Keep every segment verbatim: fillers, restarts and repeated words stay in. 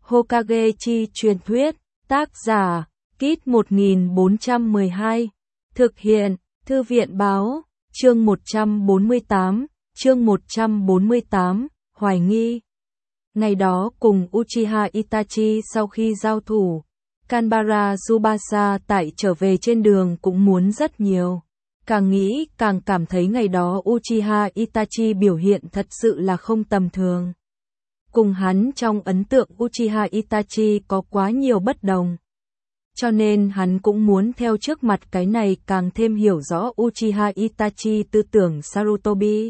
Hokage chi truyền thuyết, tác giả, Kit một nghìn bốn trăm mười hai, thực hiện, Thư viện báo, chương một trăm bốn mươi tám, chương một trăm bốn mươi tám, hoài nghi. Ngày đó cùng Uchiha Itachi sau khi giao thủ, Kanbara Tsubasa tại trở về trên đường cũng muốn rất nhiều. Càng nghĩ càng cảm thấy ngày đó Uchiha Itachi biểu hiện thật sự là không tầm thường. Cùng hắn trong ấn tượng Uchiha Itachi có quá nhiều bất đồng. Cho nên hắn cũng muốn theo trước mặt cái này càng thêm hiểu rõ Uchiha Itachi tư tưởng Sarutobi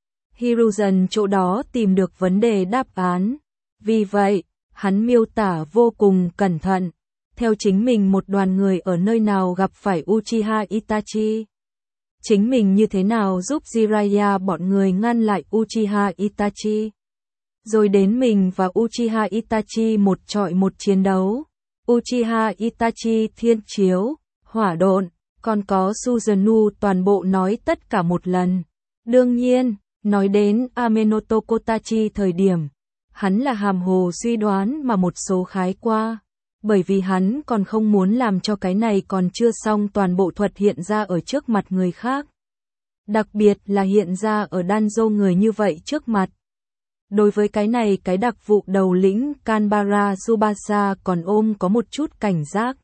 Hiruzen chỗ đó tìm được vấn đề đáp án. Vì vậy, hắn miêu tả vô cùng cẩn thận, theo chính mình một đoàn người ở nơi nào gặp phải Uchiha Itachi. Chính mình như thế nào giúp Jiraiya bọn người ngăn lại Uchiha Itachi. Rồi đến mình và Uchiha Itachi một trọi một chiến đấu. Uchiha Itachi thiên chiếu, hỏa độn, còn có Susanoo toàn bộ nói tất cả một lần. Đương nhiên, nói đến Amenoto Kotachi thời điểm, hắn là hàm hồ suy đoán mà một số khái qua. Bởi vì hắn còn không muốn làm cho cái này còn chưa xong toàn bộ thuật hiện ra ở trước mặt người khác. Đặc biệt là hiện ra ở Danzo người như vậy trước mặt. Đối với cái này cái đặc vụ đầu lĩnh Kanbara Tsubasa còn ôm có một chút cảnh giác.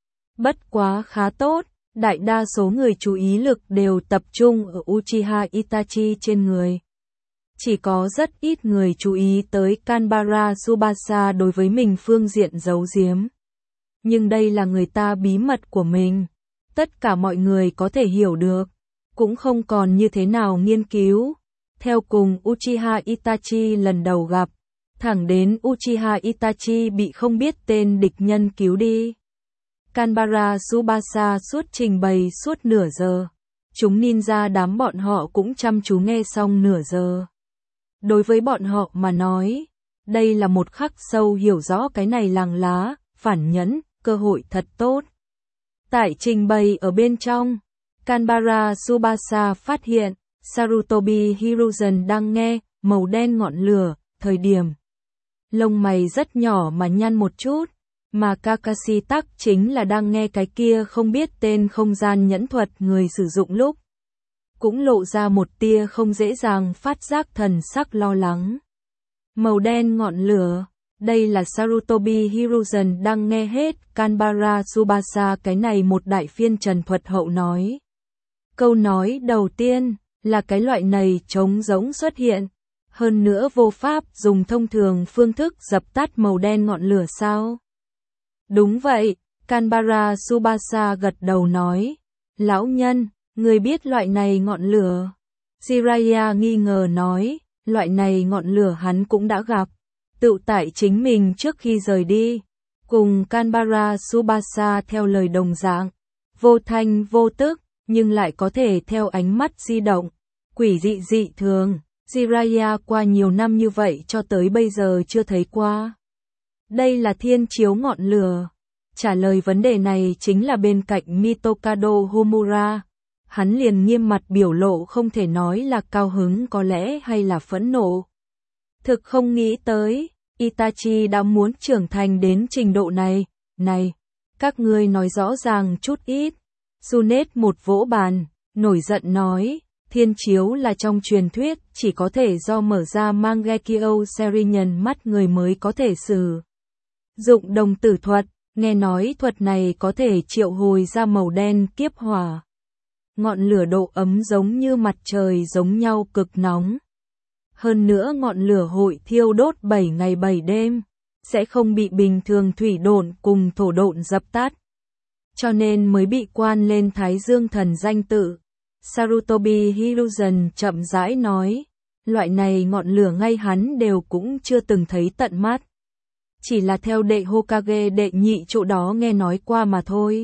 Bất quá khá tốt, đại đa số người chú ý lực đều tập trung ở Uchiha Itachi trên người. Chỉ có rất ít người chú ý tới Kanbara Tsubasa đối với mình phương diện giấu giếm. Nhưng đây là người ta bí mật của mình. Tất cả mọi người có thể hiểu được. Cũng không còn như thế nào nghiên cứu. Theo cùng Uchiha Itachi lần đầu gặp. Thẳng đến Uchiha Itachi bị không biết tên địch nhân cứu đi. Kanbara Tsubasa suốt trình bày suốt nửa giờ. Chúng ninja đám bọn họ cũng chăm chú nghe xong nửa giờ. Đối với bọn họ mà nói, đây là một khắc sâu hiểu rõ cái này làng lá, phản nhẫn, cơ hội thật tốt. Tại trình bày ở bên trong, Kanbara Tsubasa phát hiện, Sarutobi Hiruzen đang nghe, màu đen ngọn lửa, thời điểm. Lông mày rất nhỏ mà nhăn một chút, mà Kakashi tắc chính là đang nghe cái kia không biết tên không gian nhẫn thuật người sử dụng lúc. Cũng lộ ra một tia không dễ dàng phát giác thần sắc lo lắng. Màu đen ngọn lửa, đây là Sarutobi Hiruzen đang nghe hết Kanbara Tsubasa cái này một đại phiên trần thuật hậu nói. Câu nói đầu tiên là cái loại này trống rỗng xuất hiện, hơn nữa vô pháp dùng thông thường phương thức dập tắt màu đen ngọn lửa sao? Đúng vậy, Kanbara Tsubasa gật đầu nói. Lão nhân, người biết loại này ngọn lửa. Jiraiya nghi ngờ nói, loại này ngọn lửa hắn cũng đã gặp. Tự tại chính mình trước khi rời đi. Cùng Kanbara Tsubasa theo lời đồng dạng. Vô thanh vô tức, nhưng lại có thể theo ánh mắt di động. Quỷ dị dị thường, Jiraiya qua nhiều năm như vậy cho tới bây giờ chưa thấy qua. Đây là thiên chiếu ngọn lửa. Trả lời vấn đề này chính là bên cạnh Mitokado Homura. Hắn liền nghiêm mặt biểu lộ không thể nói là cao hứng có lẽ hay là phẫn nộ. Thực không nghĩ tới, Itachi đã muốn trưởng thành đến trình độ này. Này, các ngươi nói rõ ràng chút ít. Sunet một vỗ bàn, nổi giận nói, thiên chiếu là trong truyền thuyết, chỉ có thể do mở ra Mangekyo Serinen mắt người mới có thể sử dụng đồng tử thuật, nghe nói thuật này có thể triệu hồi ra màu đen kiếp hỏa. Ngọn lửa độ ấm giống như mặt trời giống nhau cực nóng. Hơn nữa ngọn lửa hội thiêu đốt bảy ngày bảy đêm, sẽ không bị bình thường thủy độn cùng thổ độn dập tắt. Cho nên mới bị quan lên Thái Dương thần danh tự. Sarutobi Hiruzen chậm rãi nói, loại này ngọn lửa ngay hắn đều cũng chưa từng thấy tận mắt. Chỉ là theo đệ Hokage đệ nhị chỗ đó nghe nói qua mà thôi.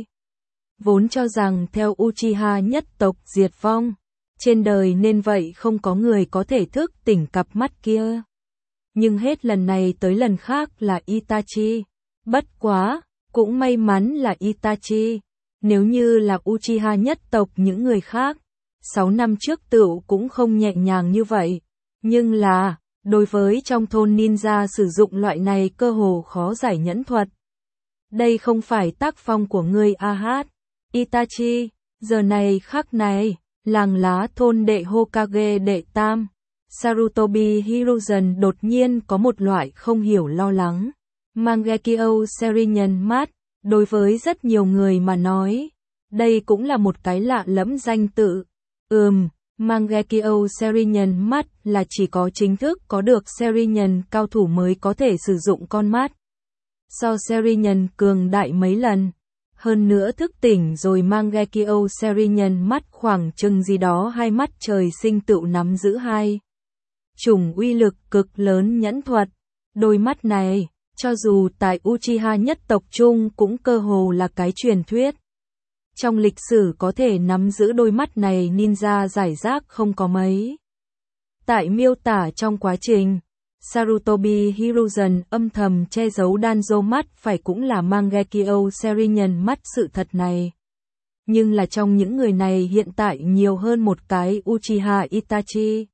Vốn cho rằng theo Uchiha nhất tộc diệt vong, trên đời nên vậy không có người có thể thức tỉnh cặp mắt kia. Nhưng hết lần này tới lần khác là Itachi. Bất quá, cũng may mắn là Itachi. Nếu như là Uchiha nhất tộc những người khác, sáu năm trước tựu cũng không nhẹ nhàng như vậy. Nhưng là, Đối với trong thôn ninja sử dụng loại này cơ hồ khó giải nhẫn thuật. Đây không phải tác phong của ngươi a hát. Itachi, giờ này khắc này, làng lá thôn đệ Hokage đệ tam. Sarutobi Hiruzen đột nhiên có một loại không hiểu lo lắng. Mangekyo Sharingan mắt, đối với rất nhiều người mà nói, đây cũng là một cái lạ lẫm danh tự. Ừm, Mangekyo Sharingan mắt là chỉ có chính thức có được Sharingan cao thủ mới có thể sử dụng con mắt. So Sharingan cường đại mấy lần. Hơn nữa thức tỉnh rồi Mangekyo Sharingan mắt khoảng chừng gì đó hai mắt trời sinh tự nắm giữ hai chủng uy lực cực lớn nhẫn thuật. Đôi mắt này, cho dù tại Uchiha nhất tộc chung cũng cơ hồ là cái truyền thuyết. Trong lịch sử có thể nắm giữ đôi mắt này ninja giải rác không có mấy. Tại miêu tả trong quá trình, Sarutobi Hiruzen âm thầm che giấu Danzo mắt phải cũng là Mangekyo Sharingan mắt sự thật này. Nhưng là trong những người này hiện tại nhiều hơn một cái Uchiha Itachi.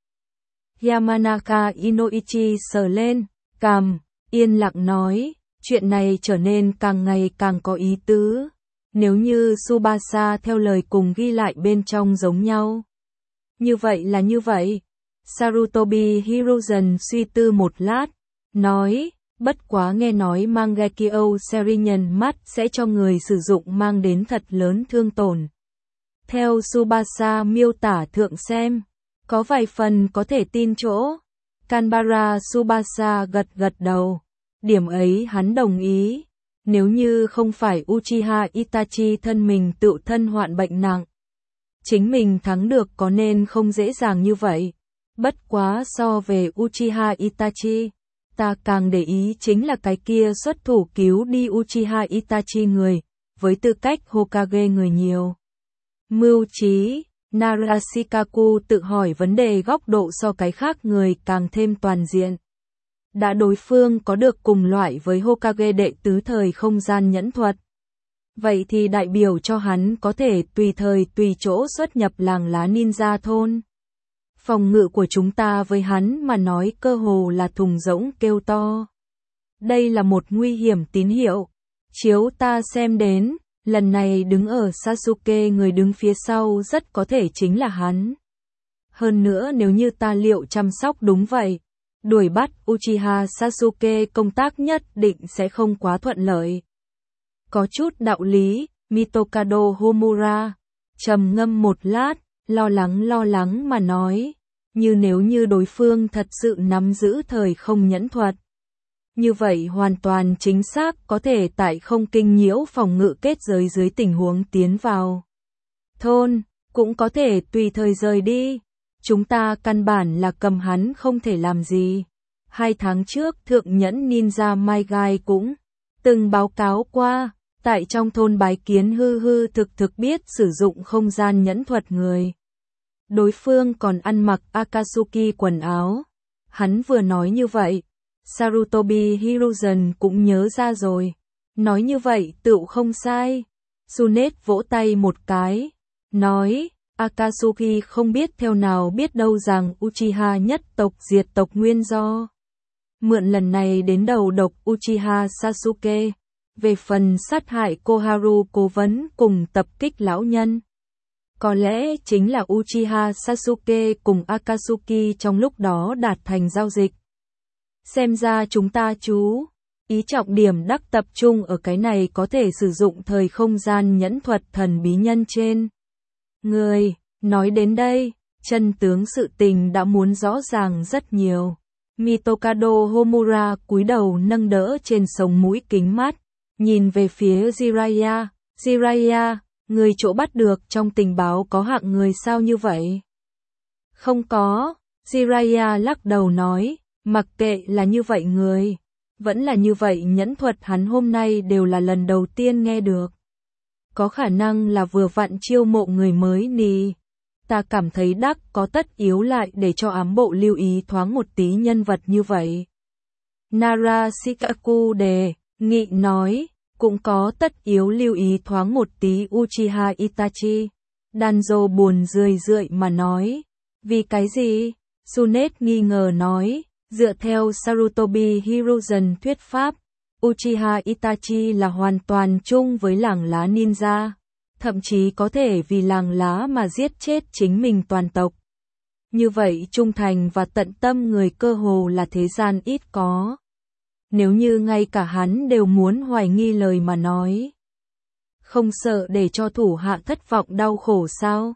Yamanaka Inoichi sờ lên, cằm, yên lặng nói, chuyện này trở nên càng ngày càng có ý tứ. Nếu như Tsubasa theo lời cùng ghi lại bên trong giống nhau. Như vậy là như vậy. Sarutobi Hiruzen suy tư một lát, nói, bất quá nghe nói Mangekyo Sharingan mắt sẽ cho người sử dụng mang đến thật lớn thương tổn. Theo Tsubasa miêu tả thượng xem, có vài phần có thể tin chỗ. Kanbara Tsubasa gật gật đầu, điểm ấy hắn đồng ý. Nếu như không phải Uchiha Itachi thân mình tự thân hoạn bệnh nặng, chính mình thắng được có nên không dễ dàng như vậy. Bất quá so về Uchiha Itachi, ta càng để ý chính là cái kia xuất thủ cứu đi Uchiha Itachi người, với tư cách Hokage người nhiều. Mưu trí, Narashikaku tự hỏi vấn đề góc độ so cái khác người càng thêm toàn diện. Đã đối phương có được cùng loại với Hokage đệ tứ thời không gian nhẫn thuật. Vậy thì đại biểu cho hắn có thể tùy thời tùy chỗ xuất nhập làng lá ninja thôn. Phòng ngự của chúng ta với hắn mà nói cơ hồ là thùng rỗng kêu to. Đây là một nguy hiểm tín hiệu. Chiếu ta xem đến, lần này đứng ở Sasuke người đứng phía sau rất có thể chính là hắn. Hơn nữa nếu như ta liệu chăm sóc đúng vậy, đuổi bắt Uchiha Sasuke công tác nhất định sẽ không quá thuận lợi. Có chút đạo lý, Mitokado Homura trầm ngâm một lát, lo lắng lo lắng mà nói, như nếu như đối phương thật sự nắm giữ thời không nhẫn thuật. Như vậy hoàn toàn chính xác có thể tại không kinh nhiễu phòng ngự kết giới dưới tình huống tiến vào thôn, cũng có thể tùy thời rời đi. Chúng ta căn bản là cầm hắn không thể làm gì. Hai tháng trước thượng nhẫn ninja Mai Gai cũng từng báo cáo qua, tại trong thôn bái kiến hư hư thực thực biết sử dụng không gian nhẫn thuật người. Đối phương còn ăn mặc Akatsuki quần áo. Hắn vừa nói như vậy, Sarutobi Hiruzen cũng nhớ ra rồi. Nói như vậy tựu không sai. Tsunet vỗ tay một cái, nói, Akatsuki không biết theo nào biết đâu rằng Uchiha nhất tộc diệt tộc nguyên do. Mượn lần này đến đầu độc Uchiha Sasuke. Về phần sát hại Koharu cố vấn cùng tập kích lão nhân, có lẽ chính là Uchiha Sasuke cùng Akatsuki trong lúc đó đạt thành giao dịch. Xem ra chúng ta chú ý trọng điểm đắc tập trung ở cái này có thể sử dụng thời không gian nhẫn thuật thần bí nhân trên người. Nói đến đây, chân tướng sự tình đã muốn rõ ràng rất nhiều. Mitokado Homura cúi đầu nâng đỡ trên sống mũi kính mát, nhìn về phía Jiraiya. Jiraiya, người chỗ bắt được trong tình báo có hạng người sao như vậy? Không có, Jiraiya lắc đầu nói, mặc kệ là như vậy người, vẫn là như vậy nhẫn thuật hắn hôm nay đều là lần đầu tiên nghe được. Có khả năng là vừa vặn chiêu mộ người mới nì. Ta cảm thấy đắc có tất yếu lại để cho ám bộ lưu ý thoáng một tí nhân vật như vậy. Narashikaku đề nghị nói, cũng có tất yếu lưu ý thoáng một tí Uchiha Itachi. Danzo buồn rười rượi mà nói, vì cái gì? Tsunet nghi ngờ nói, Dựa theo Sarutobi Hiruzen thuyết pháp, Uchiha Itachi là hoàn toàn chung với làng lá ninja, thậm chí có thể vì làng lá mà giết chết chính mình toàn tộc. Như vậy trung thành và tận tâm người cơ hồ là thế gian ít có. Nếu như ngay cả hắn đều muốn hoài nghi lời mà nói, không sợ để cho thủ hạ thất vọng đau khổ sao?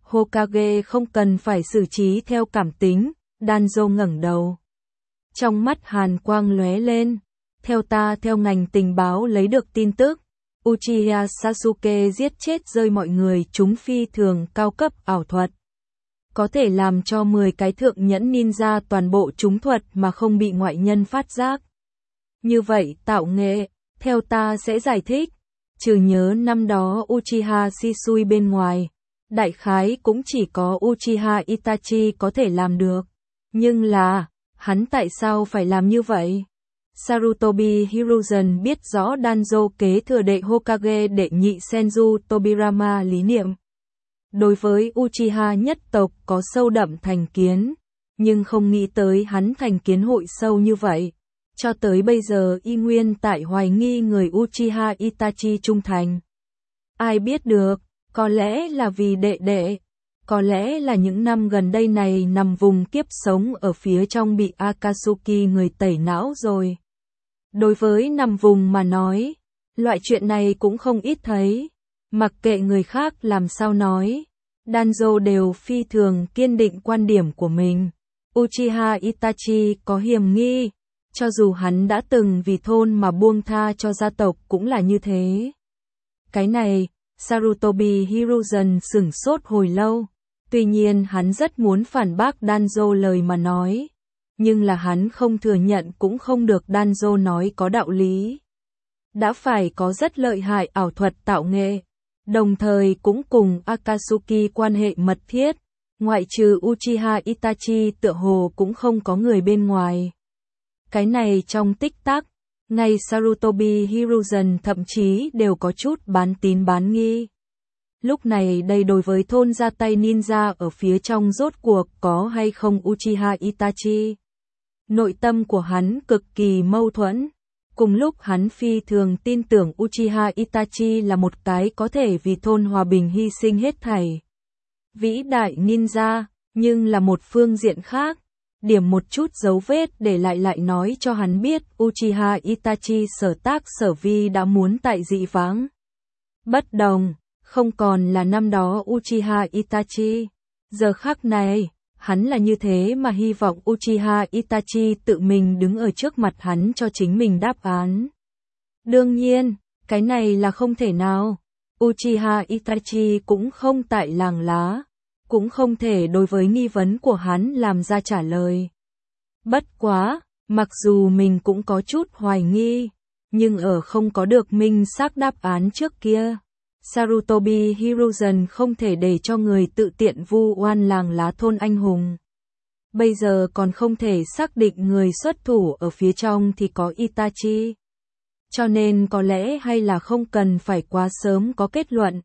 Hokage không cần phải xử trí theo cảm tính, Danzo ngẩng đầu. Trong mắt hàn quang lóe lên, theo ta theo ngành tình báo lấy được tin tức, Uchiha Sasuke giết chết rơi mọi người chúng phi thường cao cấp ảo thuật. Có thể làm cho mười cái thượng nhẫn ninja toàn bộ trúng thuật mà không bị ngoại nhân phát giác. Như vậy tạo nghệ, theo ta sẽ giải thích, trừ nhớ năm đó Uchiha Shisui bên ngoài, đại khái cũng chỉ có Uchiha Itachi có thể làm được. Nhưng là, hắn tại sao phải làm như vậy? Sarutobi Hiruzen biết rõ Danzo kế thừa đệ Hokage đệ nhị Senju Tobirama lý niệm. Đối với Uchiha nhất tộc có sâu đậm thành kiến, nhưng không nghĩ tới hắn thành kiến hội sâu như vậy. Cho tới bây giờ y nguyên tại hoài nghi người Uchiha Itachi trung thành. Ai biết được, có lẽ là vì đệ đệ, có lẽ là những năm gần đây này nằm vùng kiếp sống ở phía trong bị Akatsuki người tẩy não rồi. Đối với nằm vùng mà nói, loại chuyện này cũng không ít thấy, mặc kệ người khác làm sao nói, Danzo đều phi thường kiên định quan điểm của mình. Uchiha Itachi có hiểm nghi, cho dù hắn đã từng vì thôn mà buông tha cho gia tộc cũng là như thế. Cái này, Sarutobi Hiruzen sửng sốt hồi lâu, tuy nhiên hắn rất muốn phản bác Danzo lời mà nói, nhưng là hắn không thừa nhận cũng không được, Danzo nói có đạo lý. Đã phải có rất lợi hại ảo thuật tạo nghệ, đồng thời cũng cùng Akatsuki quan hệ mật thiết, ngoại trừ Uchiha Itachi tựa hồ cũng không có người bên ngoài. Cái này trong tích tắc, ngay Sarutobi Hiruzen thậm chí đều có chút bán tín bán nghi. Lúc này đây đối với thôn ra tay ninja ở phía trong rốt cuộc có hay không Uchiha Itachi. Nội tâm của hắn cực kỳ mâu thuẫn. Cùng lúc hắn phi thường tin tưởng Uchiha Itachi là một cái có thể vì thôn hòa bình hy sinh hết thảy. Vĩ đại ninja, nhưng là một phương diện khác. Điểm một chút dấu vết để lại lại nói cho hắn biết Uchiha Itachi sở tác sở vi đã muốn tại dị vãng. Bất đồng, không còn là năm đó Uchiha Itachi. Giờ khắc này, hắn là như thế mà hy vọng Uchiha Itachi tự mình đứng ở trước mặt hắn cho chính mình đáp án. Đương nhiên, cái này là không thể nào. Uchiha Itachi cũng không tại làng lá, cũng không thể đối với nghi vấn của hắn làm ra trả lời. Bất quá, mặc dù mình cũng có chút hoài nghi, nhưng ở không có được minh xác đáp án trước kia, Sarutobi Hiruzen không thể để cho người tự tiện vu oan làng lá thôn anh hùng. Bây giờ còn không thể xác định người xuất thủ ở phía trong thì có Itachi. Cho nên có lẽ hay là không cần phải quá sớm có kết luận.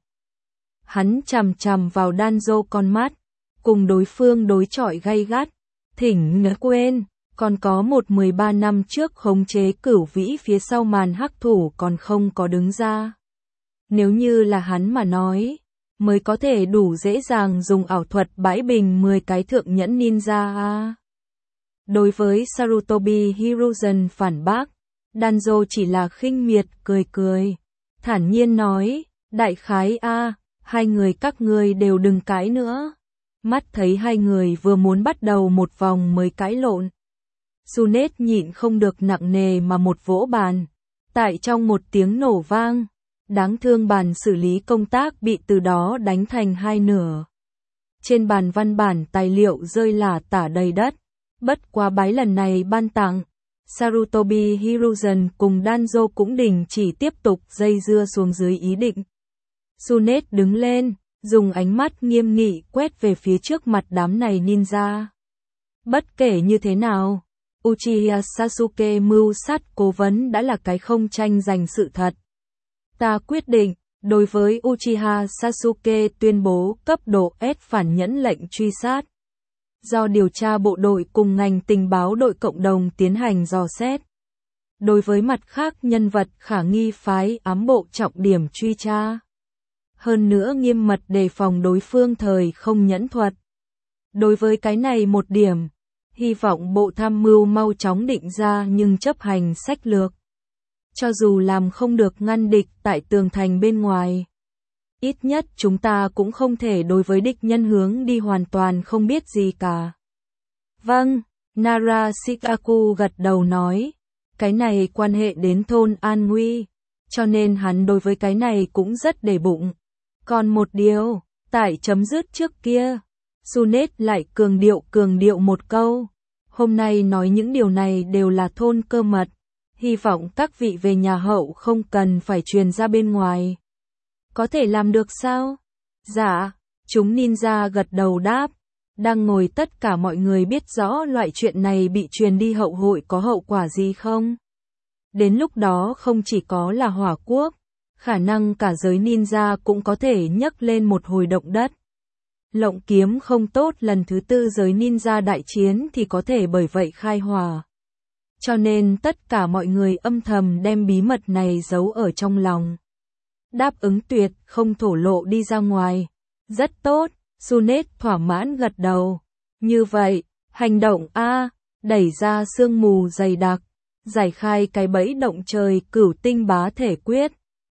Hắn chằm chằm vào Danzo con mắt, cùng đối phương đối chọi gay gắt, thỉnh nhớ quên, còn có một mười ba năm trước khống chế Cửu Vĩ phía sau màn hắc thủ còn không có đứng ra. Nếu như là hắn mà nói, mới có thể đủ dễ dàng dùng ảo thuật bãi bình mười cái thượng nhẫn ninja a. Đối với Sarutobi Hiruzen phản bác, Danzo chỉ là khinh miệt cười cười, thản nhiên nói, đại khái a, hai người các ngươi đều đừng cãi nữa. Mắt thấy hai người vừa muốn bắt đầu một vòng mới cãi lộn. Sunet nhịn không được nặng nề mà một vỗ bàn. Tại trong một tiếng nổ vang, đáng thương bàn xử lý công tác bị từ đó đánh thành hai nửa. Trên bàn văn bản tài liệu rơi lả tả đầy đất. Bất quá bái lần này ban tặng, Sarutobi Hiruzen cùng Danzo cũng đình chỉ tiếp tục dây dưa xuống dưới ý định. Sunet đứng lên, dùng ánh mắt nghiêm nghị quét về phía trước mặt đám này ninja. Bất kể như thế nào, Uchiha Sasuke mưu sát cố vấn đã là cái không tranh giành sự thật. Ta quyết định, đối với Uchiha Sasuke tuyên bố cấp độ S phản nhẫn lệnh truy sát. do điều tra bộ đội cùng ngành tình báo đội cộng đồng tiến hành dò xét. Đối với mặt khác nhân vật khả nghi phái ám bộ trọng điểm truy tra. Hơn nữa nghiêm mật đề phòng đối phương thời không nhẫn thuật. Đối với cái này một điểm, hy vọng bộ tham mưu mau chóng định ra nhưng chấp hành sách lược. Cho dù làm không được ngăn địch tại tường thành bên ngoài, ít nhất chúng ta cũng không thể đối với địch nhân hướng đi hoàn toàn không biết gì cả. Vâng, Narashikaku gật đầu nói, cái này quan hệ đến thôn an nguy, cho nên hắn đối với cái này cũng rất để bụng. Còn một điều, tại chấm dứt trước kia, Sunet lại cường điệu cường điệu một câu, hôm nay nói những điều này đều là thôn cơ mật, hy vọng các vị về nhà hậu không cần phải truyền ra bên ngoài. Có thể làm được sao? Dạ, chúng ninja gật đầu đáp, đang ngồi tất cả mọi người biết rõ loại chuyện này bị truyền đi hậu hội có hậu quả gì không? Đến lúc đó không chỉ có là hỏa quốc, khả năng cả giới ninja cũng có thể nhấc lên một hồi động đất. Lộng kiếm không tốt lần thứ tư giới ninja đại chiến thì có thể bởi vậy khai hỏa. Cho nên tất cả mọi người âm thầm đem bí mật này giấu ở trong lòng. Đáp ứng tuyệt không thổ lộ đi ra ngoài. Rất tốt, Sunet thỏa mãn gật đầu. Như vậy, hành động A, đẩy ra sương mù dày đặc, giải khai cái bẫy động trời cửu tinh bá thể quyết.